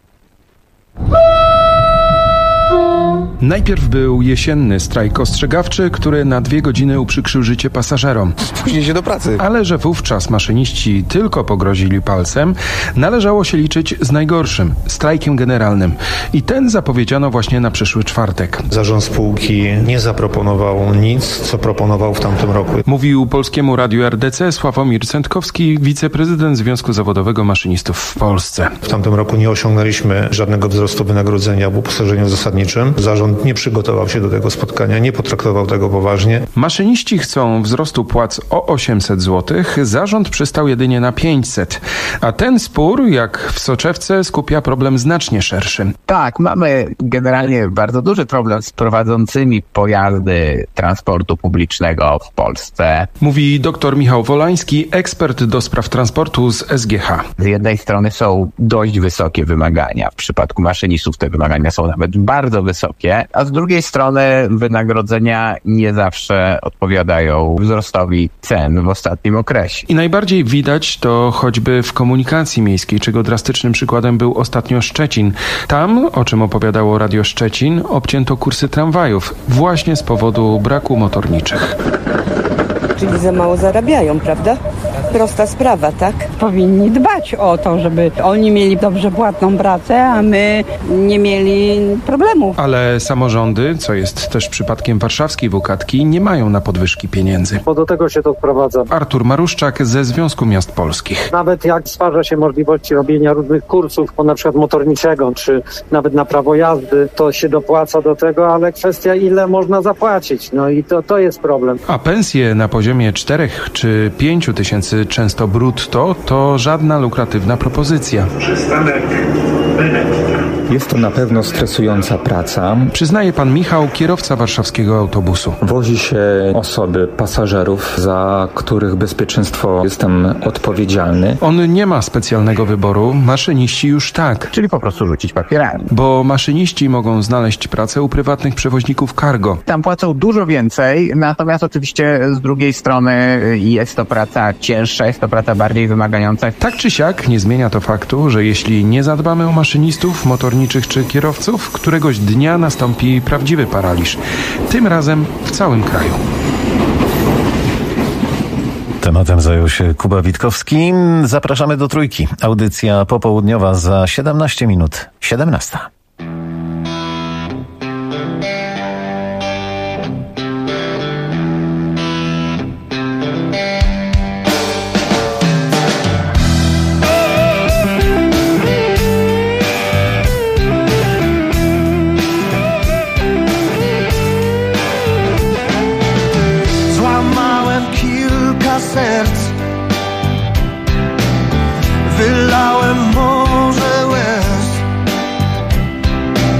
Najpierw był jesienny strajk ostrzegawczy, który na 2 godziny uprzykrzył życie pasażerom. Spóźnij się do pracy. Ale że wówczas maszyniści tylko pogrozili palcem, należało się liczyć z najgorszym, strajkiem generalnym. I ten zapowiedziano właśnie na przyszły czwartek. Zarząd spółki nie zaproponował nic, co proponował w tamtym roku. Mówił Polskiemu Radiu RDC Sławomir Cętkowski, wiceprezydent Związku Zawodowego Maszynistów w Polsce. W tamtym roku nie osiągnęliśmy żadnego wzrostu wynagrodzenia w uposażeniu zasadniczym. Zarząd nie przygotował się do tego spotkania, nie potraktował tego poważnie. Maszyniści chcą wzrostu płac o 800 zł, zarząd przystał jedynie na 500. A ten spór, jak w soczewce, skupia problem znacznie szerszy. Tak, mamy generalnie bardzo duży problem z prowadzącymi pojazdy transportu publicznego w Polsce. Mówi dr Michał Wolański, ekspert do spraw transportu z SGH. Z jednej strony są dość wysokie wymagania. W przypadku maszynistów te wymagania są nawet bardzo wysokie, a z drugiej strony wynagrodzenia nie zawsze odpowiadają wzrostowi cen w ostatnim okresie. I najbardziej widać to choćby w komunikacji miejskiej, czego drastycznym przykładem był ostatnio Szczecin. Tam, o czym opowiadało Radio Szczecin, obcięto kursy tramwajów właśnie z powodu braku motorniczych. Czyli za mało zarabiają, prawda? Prosta sprawa, tak? Powinni dbać o to, żeby oni mieli dobrze płatną pracę, a my nie mieli problemów. Ale samorządy, co jest też przypadkiem warszawskiej WKAD-ki, nie mają na podwyżki pieniędzy. Bo do tego się to sprowadza. Artur Maruszczak ze Związku Miast Polskich. Nawet jak stwarza się możliwości robienia różnych kursów, na przykład motorniczego, czy nawet na prawo jazdy, to się dopłaca do tego, ale kwestia ile można zapłacić. No i to jest problem. A pensje na poziomie 4 czy 5 tysięcy często brutto, to żadna lukratywna propozycja. Przystanek Jest to na pewno stresująca praca. Przyznaje pan Michał, kierowca warszawskiego autobusu. Wozi się osoby, pasażerów, za których bezpieczeństwo jestem odpowiedzialny. On nie ma specjalnego wyboru, maszyniści już tak. Czyli po prostu rzucić papierami. Bo maszyniści mogą znaleźć pracę u prywatnych przewoźników cargo. Tam płacą dużo więcej, natomiast oczywiście z drugiej strony jest to praca cięższa, jest to praca bardziej wymagająca. Tak czy siak nie zmienia to faktu, że jeśli nie zadbamy o maszynistów, motorniczych czy kierowców, któregoś dnia nastąpi prawdziwy paraliż. Tym razem w całym kraju. Tematem zajął się Kuba Witkowski. Zapraszamy do Trójki. Audycja popołudniowa za 17 minut. 17. Wylałem morze łez,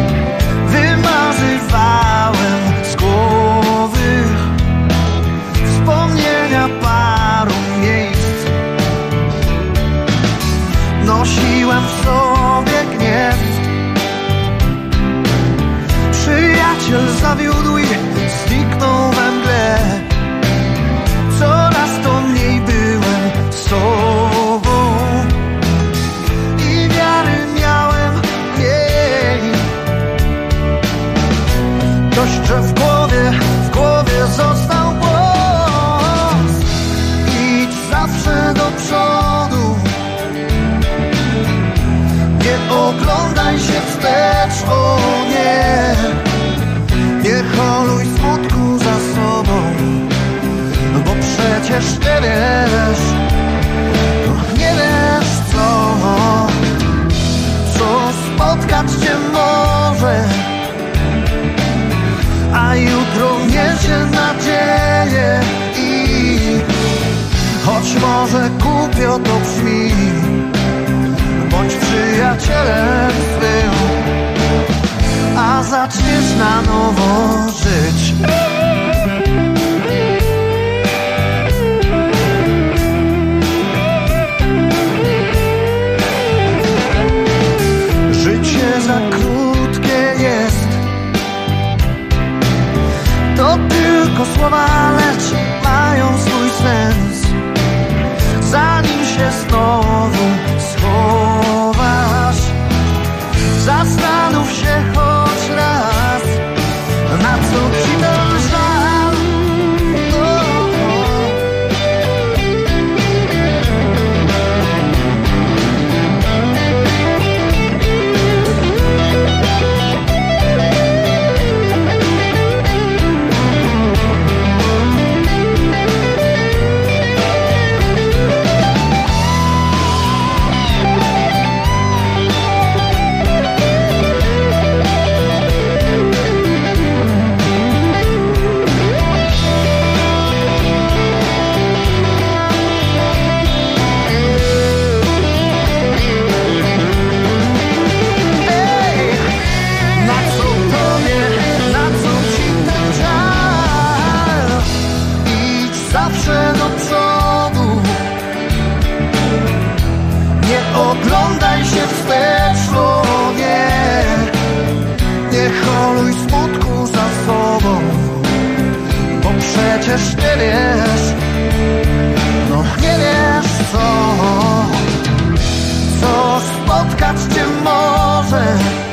przyjacielem swym, a zaczniesz na nowo żyć. Życie za krótkie jest, to tylko słowa, lecz mają swój sens. Zanim się znowu schowasz, zastanów się choć raz, na co ci ten żal. Oglądaj się wstecz, o nie, nie holuj smutku za sobą, bo przecież nie wiesz, no nie wiesz co spotkać cię może,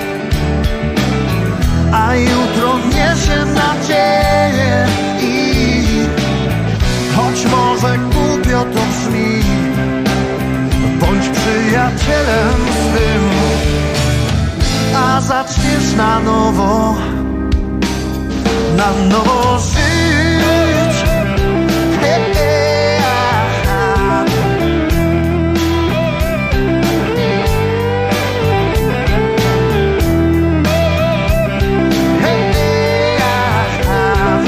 a jutro niesie nadzieję i choć może głupio to brzmi, bądź przyjacielem swym, a zaczniesz na nowo żyć. Hey, hey, aha. Hey, hey, aha.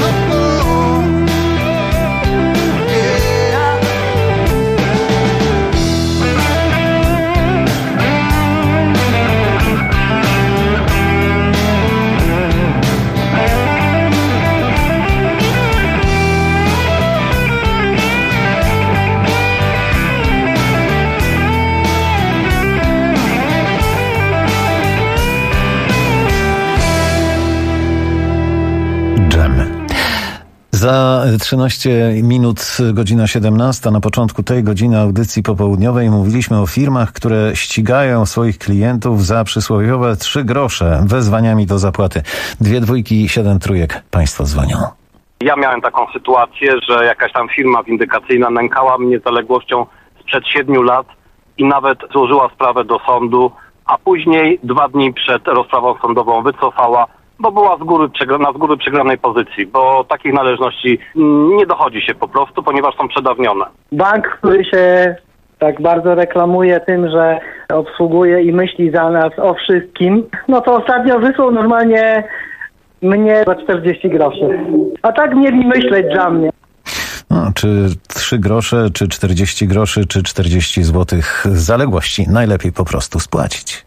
Za 13 minut, godzina 17. Na początku tej godziny audycji popołudniowej mówiliśmy o firmach, które ścigają swoich klientów za przysłowiowe 3 grosze wezwaniami do zapłaty. 2 dwójki, 7 trójek. Państwo dzwonią. Ja miałem taką sytuację, że jakaś tam firma windykacyjna nękała mnie zaległością sprzed 7 lat i nawet złożyła sprawę do sądu, a później 2 dni przed rozprawą sądową wycofała, bo była z góry przegranej pozycji, bo takich należności nie dochodzi się po prostu, ponieważ są przedawnione. Bank, który się tak bardzo reklamuje tym, że obsługuje i myśli za nas o wszystkim, no to ostatnio wysłał normalnie mnie za 40 groszy. A tak mieli myśleć za mnie. No, czy 3 grosze, czy 40 groszy, czy 40 złotych zaległości najlepiej po prostu spłacić.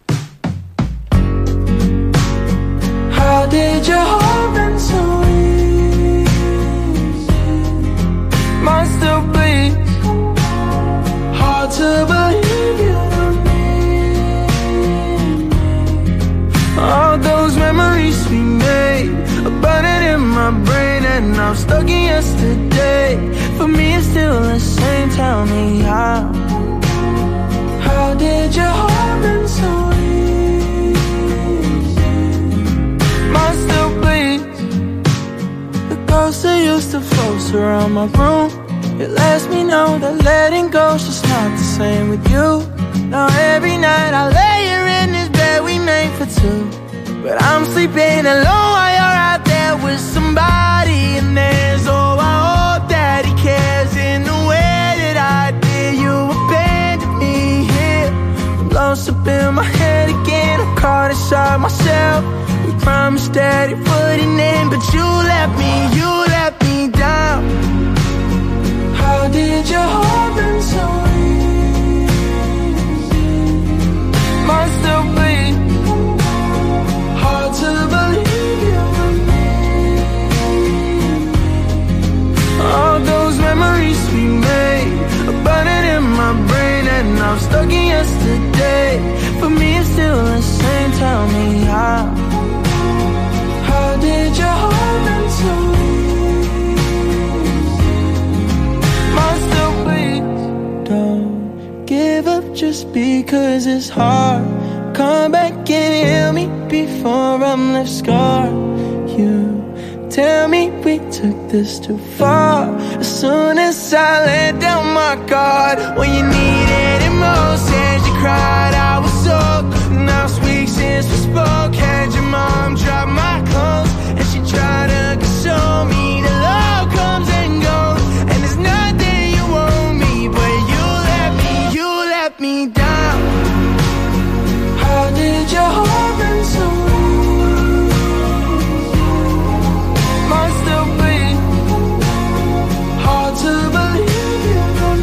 Did your heart been so easy? Mine still bleeds. Hard to believe you don't need me. All those memories we made are burning in my brain, and I'm stuck in yesterday. For me it's still the same. Tell me how did your heart been so easy? Mine still bleeds. The ghost that used to float around my room, it lets me know that letting go's just not the same with you. Now every night I lay here in this bed we made for 2, but I'm sleeping alone while you're out there with somebody. And there's I hope that he cares in the way that I did. You abandoned me here. I'm lost up in my head again. I'm caught inside myself. We promised steady footing in, but you let me down. How did your heart been so easy? give up just because it's hard. Come back and heal me before I'm left scarred. You tell me we took this too far. As soon as I let down my guard, when you needed it most, as you cried, I was so. Now it's weeks since we spoke. Had your mom drop my clothes, and she tried to console me. The love comes and goes, and there's nothing you owe me, but you let me down. How did your heart been so? Must have been hard to believe you.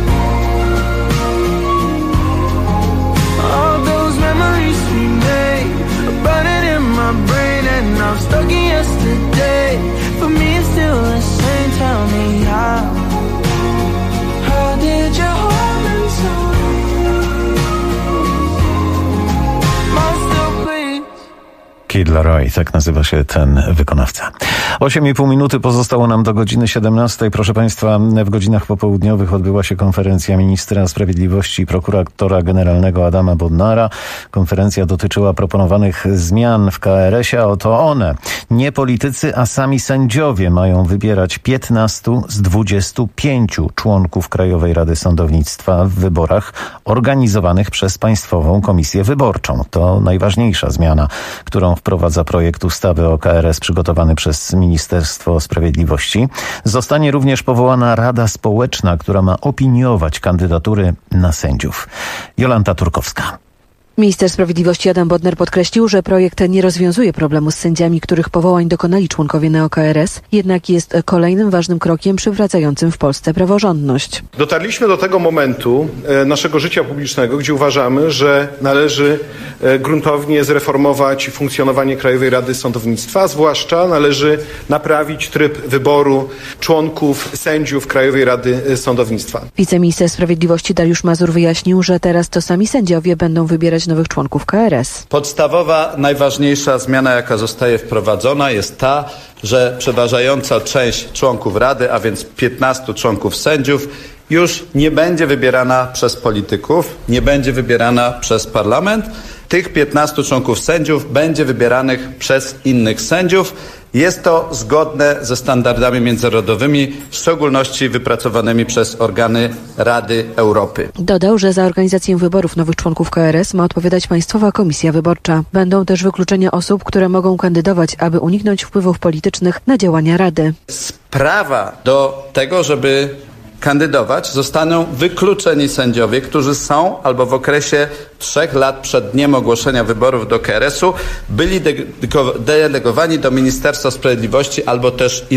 All those memories we made are burning in my brain, and I'm stuck in yesterday. For me it's still the same. Tell me how did your heart been so? Kid Laroi, tak nazywa się ten wykonawca. 8,5 minuty pozostało nam do godziny 17. Proszę Państwa, w godzinach popołudniowych odbyła się konferencja ministra sprawiedliwości i prokuratora generalnego Adama Bodnara. Konferencja dotyczyła proponowanych zmian w KRS-ie, a oto one. Nie politycy, a sami sędziowie mają wybierać 15 z 25 członków Krajowej Rady Sądownictwa w wyborach organizowanych przez Państwową Komisję Wyborczą. To najważniejsza zmiana, którą wprowadza projekt ustawy o KRS przygotowany przez Ministerstwo Sprawiedliwości. Zostanie również powołana Rada Społeczna, która ma opiniować kandydatury na sędziów. Jolanta Turkowska. Minister Sprawiedliwości Adam Bodnar podkreślił, że projekt nie rozwiązuje problemu z sędziami, których powołań dokonali członkowie neo-KRS, jednak jest kolejnym ważnym krokiem przywracającym w Polsce praworządność. Dotarliśmy do tego momentu naszego życia publicznego, gdzie uważamy, że należy gruntownie zreformować funkcjonowanie Krajowej Rady Sądownictwa, a zwłaszcza należy naprawić tryb wyboru członków sędziów Krajowej Rady Sądownictwa. Wiceminister Sprawiedliwości Dariusz Mazur wyjaśnił, że teraz to sami sędziowie będą wybierać nowych członków KRS. Podstawowa, najważniejsza zmiana, jaka zostaje wprowadzona, jest ta, że przeważająca część członków Rady, a więc 15 członków sędziów, już nie będzie wybierana przez polityków, nie będzie wybierana przez parlament. Tych 15 członków sędziów będzie wybieranych przez innych sędziów. Jest to zgodne ze standardami międzynarodowymi, w szczególności wypracowanymi przez organy Rady Europy. Dodał, że za organizację wyborów nowych członków KRS ma odpowiadać Państwowa Komisja Wyborcza. Będą też wykluczenia osób, które mogą kandydować, aby uniknąć wpływów politycznych na działania Rady. Prawa do tego, żeby kandydować, zostaną wykluczeni sędziowie, którzy są albo w okresie 3 lat przed dniem ogłoszenia wyborów do KRS-u byli delegowani do Ministerstwa Sprawiedliwości albo też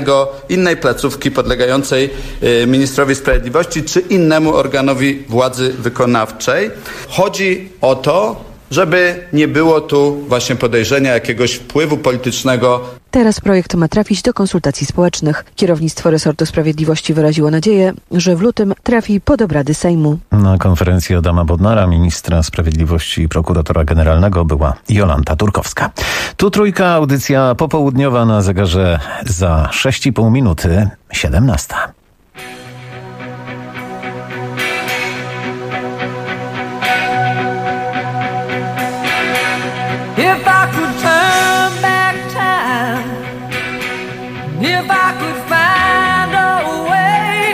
innej placówki podlegającej ministrowi sprawiedliwości czy innemu organowi władzy wykonawczej. Chodzi o to, żeby nie było tu właśnie podejrzenia jakiegoś wpływu politycznego. Teraz projekt ma trafić do konsultacji społecznych. Kierownictwo resortu sprawiedliwości wyraziło nadzieję, że w lutym trafi pod obrady Sejmu. Na konferencji Adama Bodnara, ministra sprawiedliwości i prokuratora generalnego, była Jolanta Turkowska. Tu Trójka, audycja popołudniowa na zegarze za 6,5 minuty, 17. If I could turn back time, if I could find a way,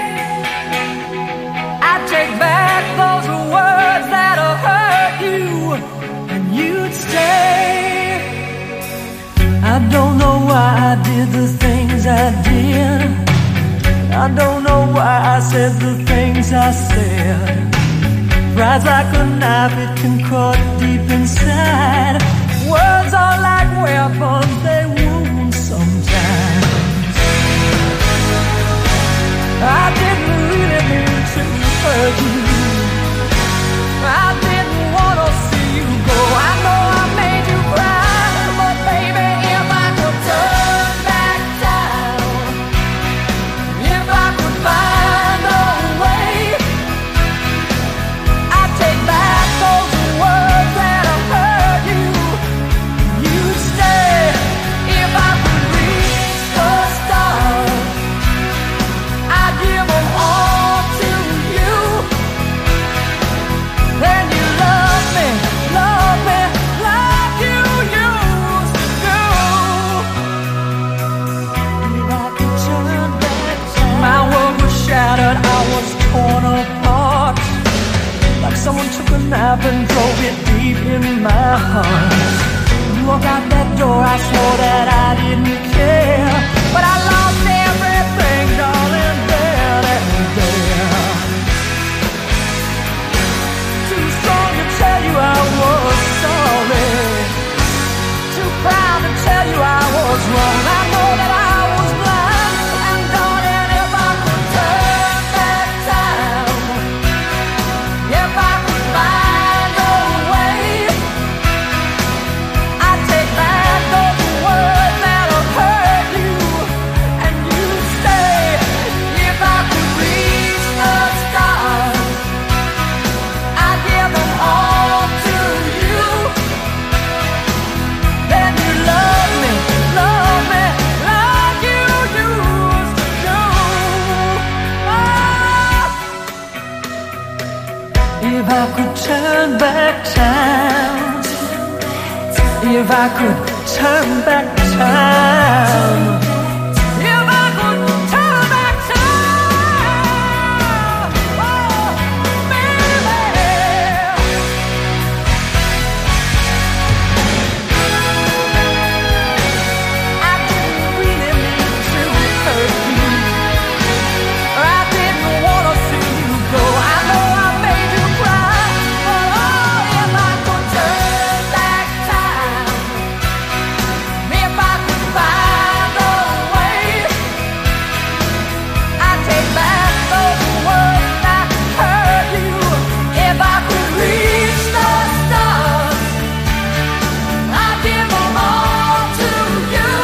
I'd take back those words that have hurt you, and you'd stay. I don't know why I did the things I did. I don't know why I said the things I said. Pride's like a knife, it can cut deep inside. Words are like weapons, they wound sometimes. I didn't really mean to hurt you. I didn't want to see you go. I know I made you cry, but baby, if I could turn back time, if I could find a way, I'd take back those words that have hurt you. You'd stay if I could reach the stars. I'd give them all to you. someone took a nap and drove it deep in my heart. You walked out that door, I swore that I didn't care, but I lost everything, darling, there and there. Too strong to tell you I was sorry, too proud to tell you I was wrong. I know that I was blind, and darling, if I could turn back time, if I could find a way, I'd take back those words that have hurt you, and you stay. If I could reach the stars, I'd give them all to you. Then you love me like you used to do. If I could turn back time, if I could turn back time, if I could turn back time, oh, baby. I didn't really mean to hurt you, or I didn't want to see you go. I know I made you cry, but oh, if I could turn back time, if I could find a way, I'd take back those words that hurt you. If I could reach the stars, I'd give them all to you.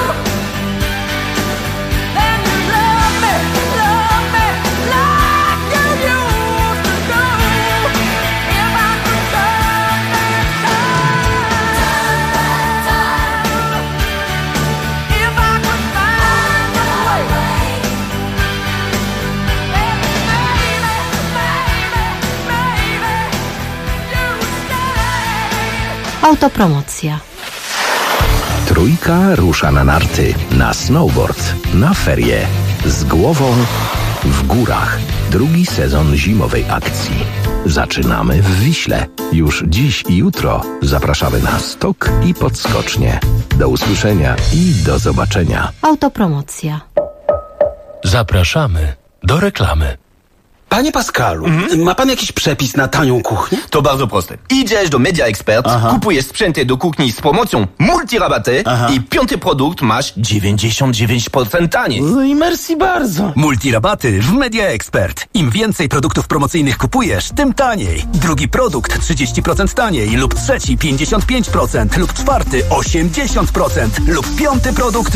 Then you love me like you used to do. If I could turn back time, if I could find a way, baby, you stay. Autopromocja. Trójka rusza na narty, na snowboard, na ferie. Z głową w górach. Drugi sezon zimowej akcji. Zaczynamy w Wiśle. Już dziś i jutro zapraszamy na stok i podskocznie. Do usłyszenia i do zobaczenia. Autopromocja. Zapraszamy do reklamy. Panie Pascalu, ma pan jakiś przepis na tanią kuchnię? To bardzo proste. Idziesz do Media Expert, kupujesz sprzęty do kuchni z promocją multirabaty i piąty produkt masz 99% taniej. No i merci bardzo. Multirabaty w Media Expert. Im więcej produktów promocyjnych kupujesz, tym taniej. Drugi produkt 30% taniej lub trzeci 55% lub czwarty 80% lub piąty produkt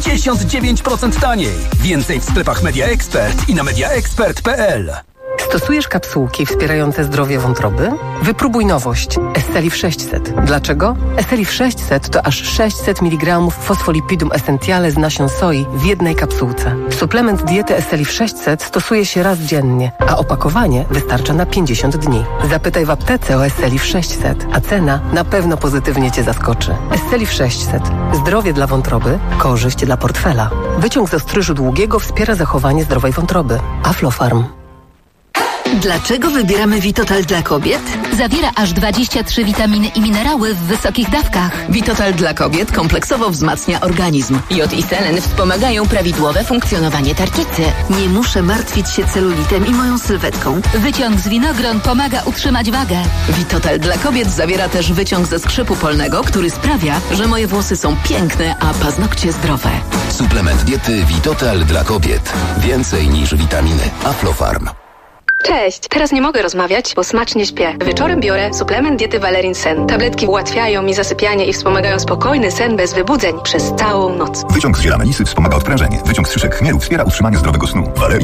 99% taniej. Więcej w sklepach Media Expert i na mediaexpert.pl. Stosujesz kapsułki wspierające zdrowie wątroby? Wypróbuj nowość Estelif 600. Dlaczego? Estelif 600 to aż 600 mg fosfolipidum essentiale z nasion soi w jednej kapsułce. Suplement diety Estelif 600 stosuje się raz dziennie, a opakowanie wystarcza na 50 dni. Zapytaj w aptece o Estelif 600, a cena na pewno pozytywnie Cię zaskoczy. Estelif 600. Zdrowie dla wątroby, korzyść dla portfela. Wyciąg z ostryżu długiego wspiera zachowanie zdrowej wątroby. Aflofarm. Dlaczego wybieramy Vitotal dla kobiet? Zawiera aż 23 witaminy i minerały w wysokich dawkach. Vitotal dla kobiet kompleksowo wzmacnia organizm. Jod i selen wspomagają prawidłowe funkcjonowanie tarczycy. Nie muszę martwić się celulitem i moją sylwetką. Wyciąg z winogron pomaga utrzymać wagę. Vitotal dla kobiet zawiera też wyciąg ze skrzypu polnego, który sprawia, że moje włosy są piękne, a paznokcie zdrowe. Suplement diety Vitotal dla kobiet. Więcej niż witaminy. Aflofarm. Cześć, teraz nie mogę rozmawiać, bo smacznie śpię. Wieczorem biorę suplement diety Valerin Sen. Tabletki ułatwiają mi zasypianie i wspomagają spokojny sen bez wybudzeń przez całą noc. Wyciąg z ziela melisy wspomaga odprężenie. Wyciąg z szyszek chmielu wspiera utrzymanie zdrowego snu. Valerin